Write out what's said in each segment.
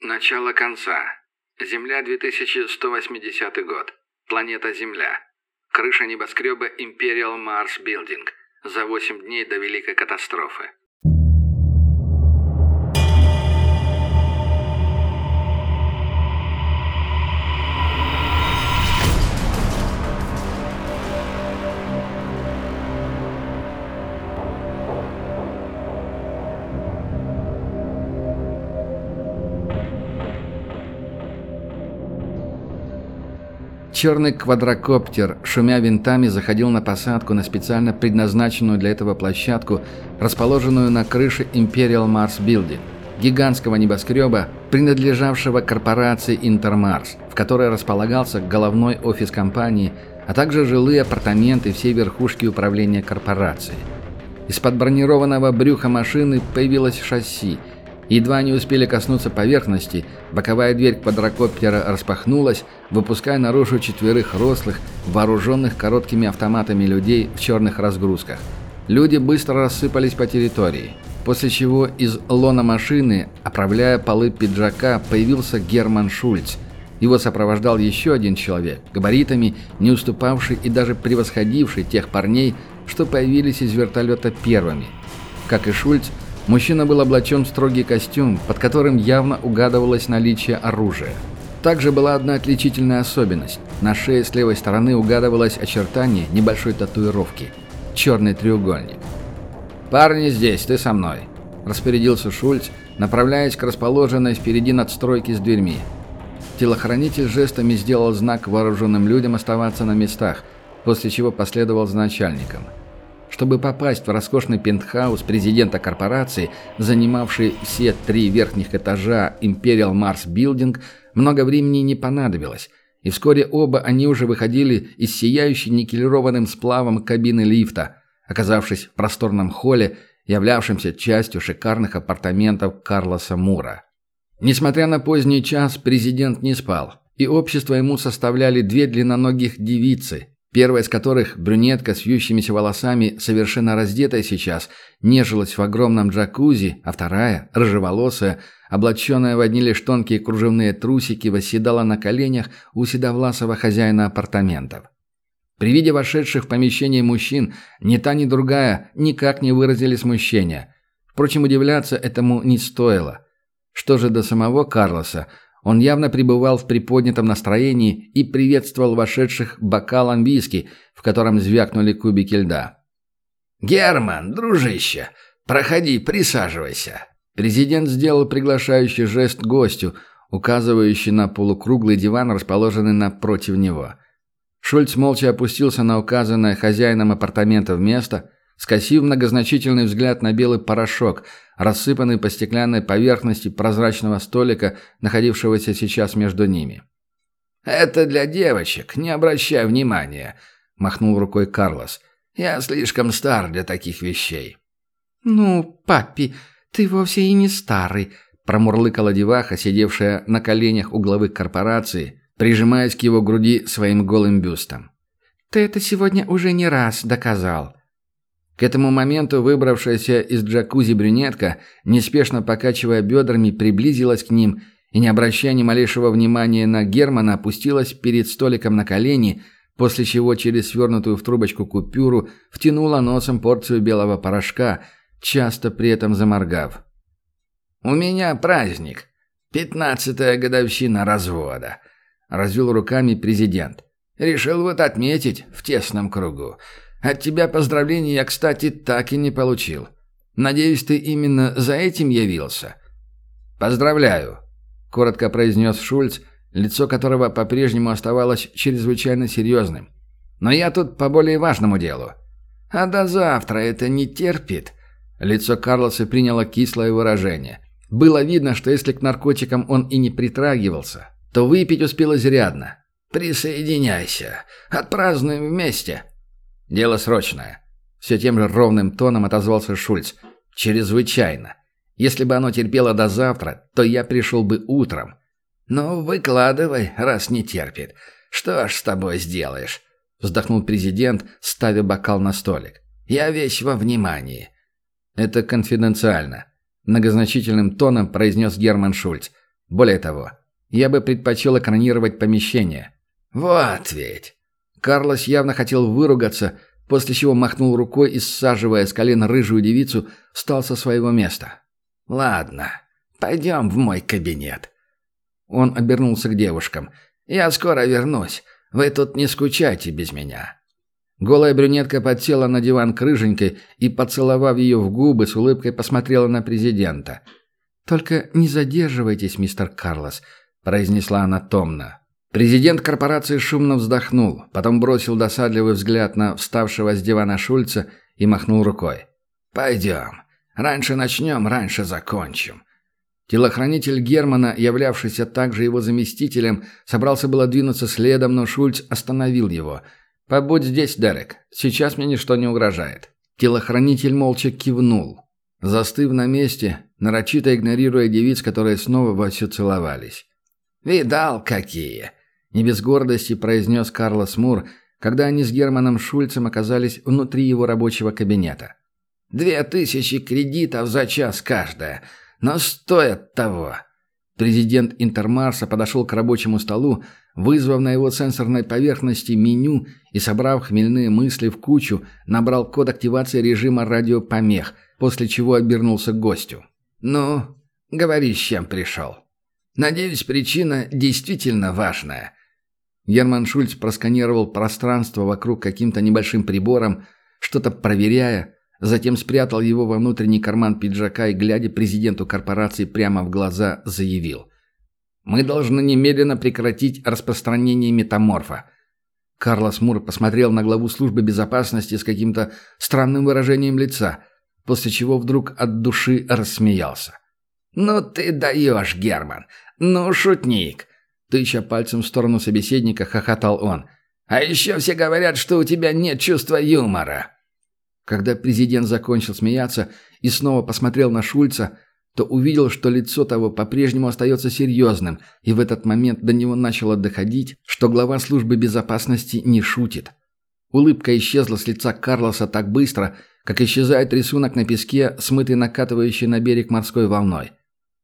Начало конца. Земля, 2180 год. Планета Земля. Крыша небоскреба Imperial Mars Building. За 8 дней до Великой катастрофы. Черный квадрокоптер, шумя винтами, заходил на посадку на специально предназначенную для этого площадку, расположенную на крыше Imperial Mars Building, гигантского небоскреба, принадлежавшего корпорации Интермарс, в которой располагался головной офис компании, а также жилые апартаменты всей верхушки управления корпорации. Из-под бронированного брюха машины появилось шасси. Едва они успели коснуться поверхности, боковая дверь квадрокоптера распахнулась, выпуская наружу 4 рослых, вооруженных короткими автоматами людей в черных разгрузках. Люди быстро рассыпались по территории, после чего из лона машины, оправляя полы пиджака, появился Герман Шульц. Его сопровождал еще один человек, габаритами не уступавший и даже превосходивший тех парней, что появились из вертолета первыми. Как и Шульц, мужчина был облачен в строгий костюм, под которым явно угадывалось наличие оружия. Также была одна отличительная особенность. На шее с левой стороны угадывалось очертание небольшой татуировки – черный треугольник. «Парни здесь, ты со мной», – распорядился Шульц, направляясь к расположенной впереди надстройке с дверьми. Телохранитель жестами сделал знак вооруженным людям оставаться на местах, после чего последовал за начальником. Чтобы попасть в роскошный пентхаус президента корпорации, занимавший все 3 верхних этажа Imperial Mars Building, много времени не понадобилось, и вскоре оба они уже выходили из сияющей никелированным сплавом кабины лифта, оказавшись в просторном холле, являвшемся частью шикарных апартаментов Карлоса Мура. Несмотря на поздний час, президент не спал, и общество ему составляли 2 длинноногих девицы, первая из которых, брюнетка с вьющимися волосами, совершенно раздетая сейчас, нежилась в огромном джакузи, а вторая, рыжеволосая, облаченная в одни лишь тонкие кружевные трусики, восседала на коленях у седовласого хозяина апартаментов. При виде вошедших в помещение мужчин ни та, ни другая никак не выразили смущения. Впрочем, удивляться этому не стоило. Что же до самого Карлоса, он явно пребывал в приподнятом настроении и приветствовал вошедших бокалом виски, в котором звякнули кубики льда. «Герман, дружище, проходи, присаживайся». Президент сделал приглашающий жест гостю, указывающий на полукруглый диван, расположенный напротив него. Шульц молча опустился на указанное хозяином апартаментов место, скосив многозначительный взгляд на белый порошок, рассыпанный по стеклянной поверхности прозрачного столика, находившегося сейчас между ними. «Это для девочек, не обращай внимания», — махнул рукой Карлос. «Я слишком стар для таких вещей». «Ну, папи, ты вовсе и не старый», — промурлыкала деваха, сидевшая на коленях у главы корпорации, прижимаясь к его груди своим голым бюстом. «Ты это сегодня уже не раз доказал». К этому моменту выбравшаяся из джакузи брюнетка, неспешно покачивая бедрами, приблизилась к ним и, не обращая ни малейшего внимания на Германа, опустилась перед столиком на колени, после чего через свернутую в трубочку купюру втянула носом порцию белого порошка, часто при этом заморгав. «У меня праздник. 15-я годовщина развода», — развел руками президент. «Решил вот отметить в тесном кругу. От тебя поздравлений я, кстати, так и не получил. Надеюсь, ты именно за этим явился?» «Поздравляю», — коротко произнес Шульц, лицо которого по-прежнему оставалось чрезвычайно серьезным. «Но я тут по более важному делу». «А до завтра это не терпит?» Лицо Карлоса приняло кислое выражение. Было видно, что если к наркотикам он и не притрагивался, то выпить успел изрядно. «Присоединяйся. Отпразднуем вместе». «Дело срочное», — все тем же ровным тоном отозвался Шульц. «Чрезвычайно. Если бы оно терпело до завтра, то я пришел бы утром». «Ну, выкладывай, раз не терпит. Что ж с тобой сделаешь?» — вздохнул президент, ставя бокал на столик. «Я весь во внимании». «Это конфиденциально», — многозначительным тоном произнес Герман Шульц. Более того, я бы предпочел экранировать помещение». «Вот ведь!» Карлос явно хотел выругаться, после чего махнул рукой и, саживая с колен рыжую девицу, встал со своего места. «Ладно, пойдем в мой кабинет». Он обернулся к девушкам. «Я скоро вернусь. Вы тут не скучайте без меня». Голая брюнетка подсела на диван к рыженькой и, поцеловав ее в губы, с улыбкой посмотрела на президента. «Только не задерживайтесь, мистер Карлос», — произнесла она томно. Президент корпорации шумно вздохнул, потом бросил досадливый взгляд на вставшего с дивана Шульца и махнул рукой. «Пойдем. Раньше начнем, раньше закончим». Телохранитель Германа, являвшийся также его заместителем, собрался было двинуться следом, но Шульц остановил его. «Побудь здесь, Дерек. Сейчас мне ничто не угрожает». Телохранитель молча кивнул, застыв на месте, нарочито игнорируя девиц, которые снова вовсю целовались. «Видал, какие!» — не без гордости произнес Карлос Мур, когда они с Германом Шульцем оказались внутри его рабочего кабинета. 2000 кредитов за час каждая, но стоят того». Президент Интермарса подошел к рабочему столу, вызвав на его сенсорной поверхности меню и, собрав хмельные мысли в кучу, набрал код активации режима радиопомех, после чего обернулся к гостю. «Ну, говори, с чем пришел. Надеюсь, причина действительно важная». Герман Шульц просканировал пространство вокруг каким-то небольшим прибором, что-то проверяя, затем спрятал его во внутренний карман пиджака и, глядя президенту корпорации прямо в глаза, заявил: «Мы должны немедленно прекратить распространение метаморфа». Карлос Мур посмотрел на главу службы безопасности с каким-то странным выражением лица, после чего вдруг от души рассмеялся. «Ну ты даешь, Герман! Ну, шутник!» Тыча пальцем в сторону собеседника, хохотал он. «А еще все говорят, что у тебя нет чувства юмора». Когда президент закончил смеяться и снова посмотрел на Шульца, то увидел, что лицо того по-прежнему остается серьезным, и в этот момент до него начало доходить, что глава службы безопасности не шутит. Улыбка исчезла с лица Карлоса так быстро, как исчезает рисунок на песке, смытый накатывающей на берег морской волной.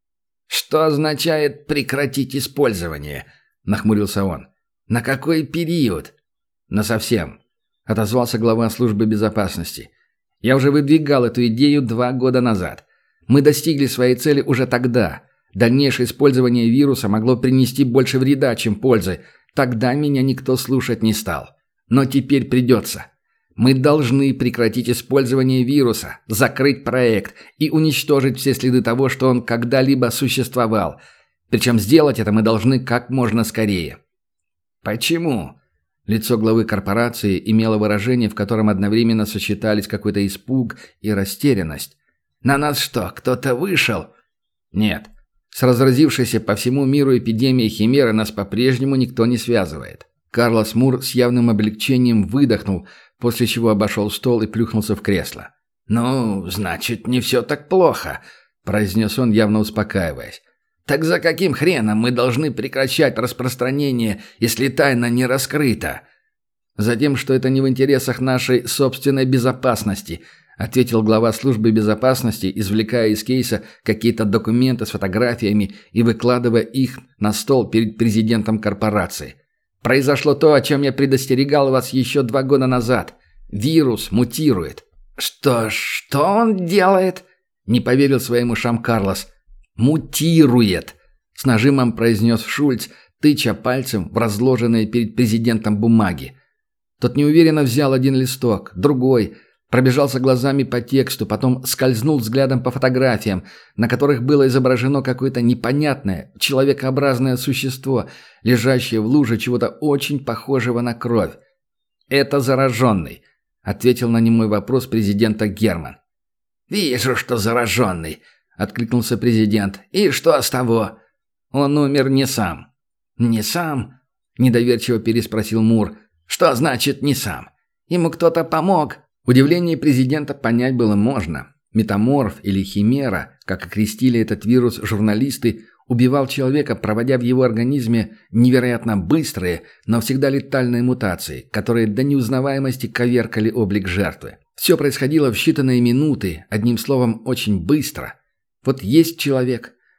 «Что означает «прекратить использование»?» – нахмурился он. «На какой период?» «Насовсем», – отозвался глава службы безопасности. «Я уже выдвигал эту идею 2 года назад. Мы достигли своей цели уже тогда. Дальнейшее использование вируса могло принести больше вреда, чем пользы. Тогда меня никто слушать не стал. Но теперь придется. Мы должны прекратить использование вируса, закрыть проект и уничтожить все следы того, что он когда-либо существовал. Причем сделать это мы должны как можно скорее». «Почему?» Лицо главы корпорации имело выражение, в котором одновременно сочетались какой-то испуг и растерянность. «На нас что, кто-то вышел?» «Нет. С разразившейся по всему миру эпидемией химеры нас по-прежнему никто не связывает». Карлос Мур с явным облегчением выдохнул, после чего обошел стол и плюхнулся в кресло. «Ну, значит, не все так плохо», — произнес он, явно успокаиваясь. «Так за каким хреном мы должны прекращать распространение, если тайна не раскрыта?» «Затем, что это не в интересах нашей собственной безопасности», — ответил глава службы безопасности, извлекая из кейса какие-то документы с фотографиями и выкладывая их на стол перед президентом корпорации. «Произошло то, о чем я предостерегал вас еще 2 года назад. Вирус мутирует». «Что он делает?» — не поверил своим ушам Карлос. «Мутирует», — с нажимом произнес Шульц, тыча пальцем в разложенные перед президентом бумаги. Тот неуверенно взял один листок, другой, пробежался глазами по тексту, потом скользнул взглядом по фотографиям, на которых было изображено какое-то непонятное, человекообразное существо, лежащее в луже чего-то очень похожего на кровь. «Это зараженный», — ответил на немой вопрос президента Герман. «Вижу, что зараженный», — откликнулся президент. «И что с того?» «Он умер не сам». «Не сам?» — недоверчиво переспросил Мур. «Что значит «не сам»? Ему кто-то помог?» Удивление президента понять было можно. Метаморф или химера, как окрестили этот вирус журналисты, убивал человека, проводя в его организме невероятно быстрые, но всегда летальные мутации, которые до неузнаваемости коверкали облик жертвы. Все происходило в считанные минуты, одним словом, очень быстро. Вот есть человек,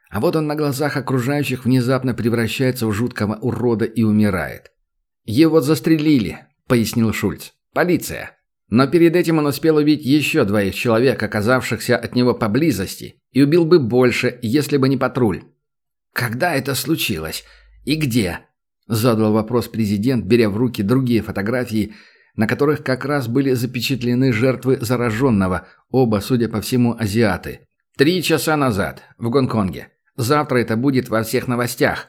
А вот он на глазах окружающих внезапно превращается в жуткого урода и умирает. «Его застрелили», — пояснил Шульц. «Полиция». Но перед этим он успел убить еще 2 человек, оказавшихся от него поблизости, и убил бы больше, если бы не патруль. «Когда это случилось? И где?» – задал вопрос президент, беря в руки другие фотографии, на которых как раз были запечатлены жертвы зараженного, оба, судя по всему, азиаты. 3 часа назад, в Гонконге. Завтра это будет во всех новостях».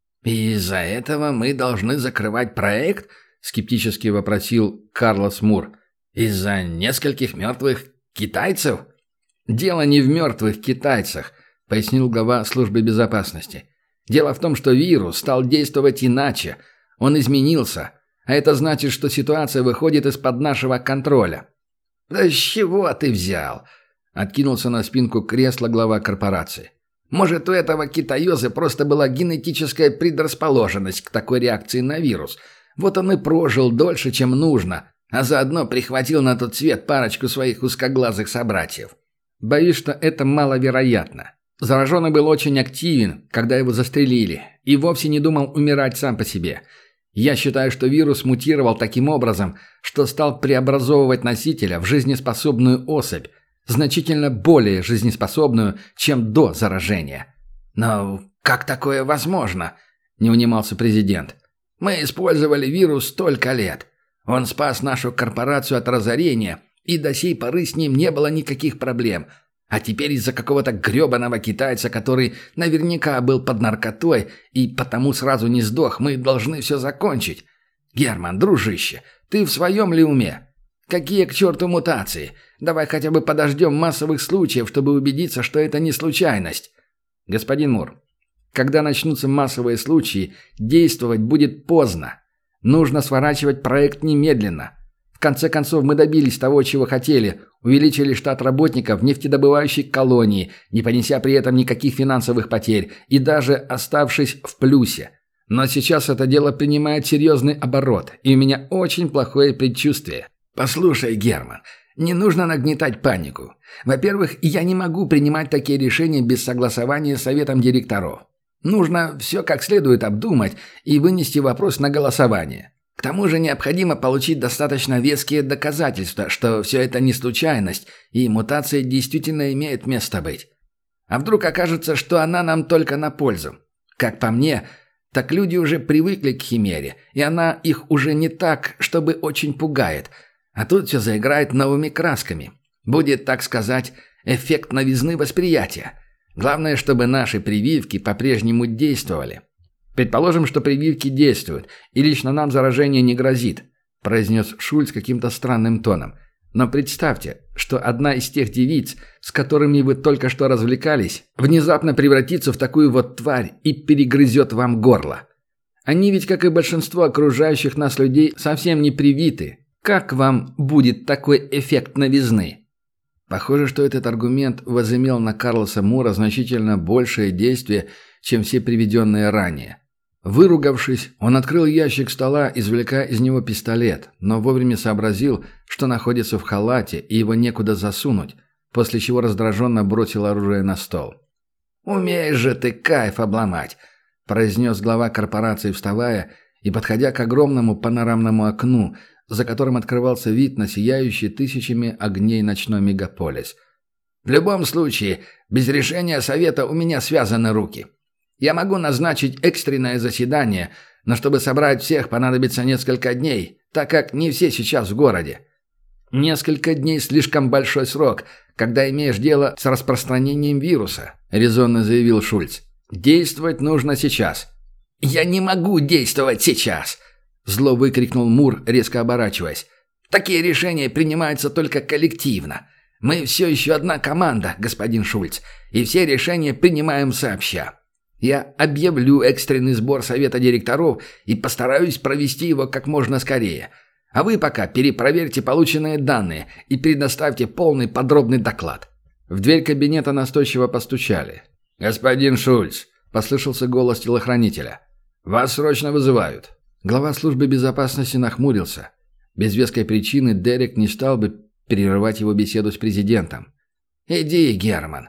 «И из-за этого мы должны закрывать проект?» – скептически вопросил Карлос Мур. «Из-за нескольких мертвых китайцев?» «Дело не в мертвых китайцах», — пояснил глава службы безопасности. «Дело в том, что вирус стал действовать иначе. Он изменился. А это значит, что ситуация выходит из-под нашего контроля». «Да с чего ты взял?» — откинулся на спинку кресла глава корпорации. «Может, у этого китаёза просто была генетическая предрасположенность к такой реакции на вирус. Вот он и прожил дольше, чем нужно, а заодно прихватил на тот свет парочку своих узкоглазых собратьев». «Боюсь, что это маловероятно. Зараженный был очень активен, когда его застрелили, и вовсе не думал умирать сам по себе. Я считаю, что вирус мутировал таким образом, что стал преобразовывать носителя в жизнеспособную особь, значительно более жизнеспособную, чем до заражения». «Но как такое возможно?» – не унимался президент. «Мы использовали вирус столько лет. Он спас нашу корпорацию от разорения, и до сей поры с ним не было никаких проблем. А теперь из-за какого-то гребаного китайца, который наверняка был под наркотой и потому сразу не сдох, мы должны все закончить. Герман, дружище, ты в своем ли уме? Какие к черту мутации? Давай хотя бы подождем массовых случаев, чтобы убедиться, что это не случайность». «Господин Мур, когда начнутся массовые случаи, действовать будет поздно. Нужно сворачивать проект немедленно. В конце концов, мы добились того, чего хотели, увеличили штат работников нефтедобывающей колонии, не понеся при этом никаких финансовых потерь и даже оставшись в плюсе. Но сейчас это дело принимает серьезный оборот, и у меня очень плохое предчувствие». «Послушай, Герман, не нужно нагнетать панику. Во-первых, я не могу принимать такие решения без согласования с советом директоров. Нужно все как следует обдумать и вынести вопрос на голосование. К тому же необходимо получить достаточно веские доказательства, что все это не случайность, и мутация действительно имеет место быть. А вдруг окажется, что она нам только на пользу? Как по мне, так люди уже привыкли к химере, и она их уже не так, чтобы очень пугает. А тут все заиграет новыми красками. Будет, так сказать, эффект новизны восприятия. Главное, чтобы наши прививки по-прежнему действовали». «Предположим, что прививки действуют, и лично нам заражение не грозит», произнес Шульц каким-то странным тоном. «Но представьте, что одна из тех девиц, с которыми вы только что развлекались, внезапно превратится в такую вот тварь и перегрызет вам горло. Они ведь, как и большинство окружающих нас людей, совсем не привиты. Как вам будет такой эффект новизны?» Похоже, что этот аргумент возымел на Карлоса Мура значительно большее действие, чем все приведенные ранее. Выругавшись, он открыл ящик стола, извлекая из него пистолет, но вовремя сообразил, что находится в халате и его некуда засунуть, после чего раздраженно бросил оружие на стол. «Умеешь же ты кайф обломать», – произнес глава корпорации, вставая и подходя к огромному панорамному окну, за которым открывался вид на сияющий тысячами огней ночной мегаполис. «В любом случае, без решения совета у меня связаны руки. Я могу назначить экстренное заседание, но чтобы собрать всех, понадобится несколько дней, так как не все сейчас в городе». «Несколько дней – слишком большой срок, когда имеешь дело с распространением вируса», – резонно заявил Шульц. «Действовать нужно сейчас». «Я не могу действовать сейчас!» – зло выкрикнул Мур, резко оборачиваясь. «Такие решения принимаются только коллективно. Мы все еще одна команда, господин Шульц, и все решения принимаем сообща. Я объявлю экстренный сбор совета директоров и постараюсь провести его как можно скорее. А вы пока перепроверьте полученные данные и предоставьте полный подробный доклад». В дверь кабинета настойчиво постучали. «Господин Шульц», – послышался голос телохранителя. «Вас срочно вызывают». Глава службы безопасности нахмурился. Без веской причины Дерек не стал бы перерывать его беседу с президентом. «Иди, Герман», –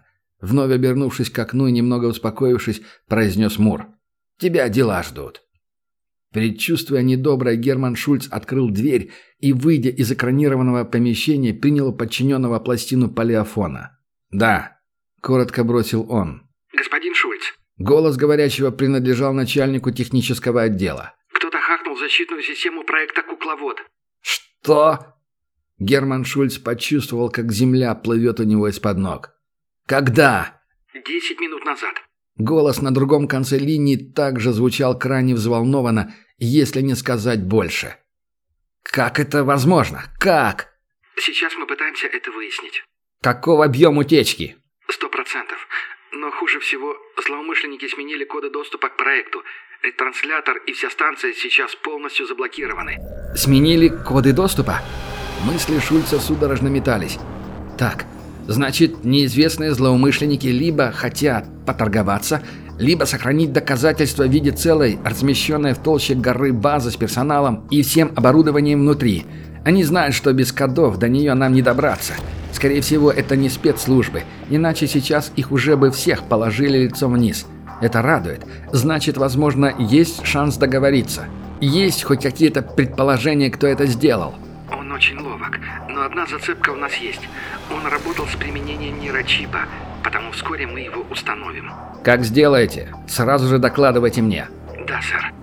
Вновь обернувшись к окну и немного успокоившись, произнес Мур. «Тебя дела ждут». Предчувствуя недоброе, Герман Шульц открыл дверь и, выйдя из экранированного помещения, принял у подчиненного пластину полиофона. «Да», — коротко бросил он. «Господин Шульц». Голос говорящего принадлежал начальнику технического отдела. «Кто-то хакнул защитную систему проекта «Кукловод». «Что?» Герман Шульц почувствовал, как земля плывет у него из-под ног. «Когда?» 10 минут назад». Голос на другом конце линии также звучал крайне взволнованно, если не сказать больше. «Как это возможно? Как?» «Сейчас мы пытаемся это выяснить». «Каков объем утечки?» 100%. Но хуже всего, злоумышленники сменили коды доступа к проекту. Ретранслятор и вся станция сейчас полностью заблокированы. «Сменили коды доступа?» Мысли Шульца судорожно метались. «Так, значит, неизвестные злоумышленники либо хотят поторговаться, либо сохранить доказательства в виде целой, размещенной в толще горы базы с персоналом и всем оборудованием внутри. Они знают, что без кодов до нее нам не добраться. Скорее всего, это не спецслужбы, иначе сейчас их уже бы всех положили лицом вниз. Это радует. Значит, возможно, есть шанс договориться. Есть хоть какие-то предположения, кто это сделал?» Он очень ловок, но одна зацепка у нас есть. Он работал с применением нейрочипа, потому вскоре мы его установим. «Как сделаете, сразу же докладывайте мне». Да, сэр.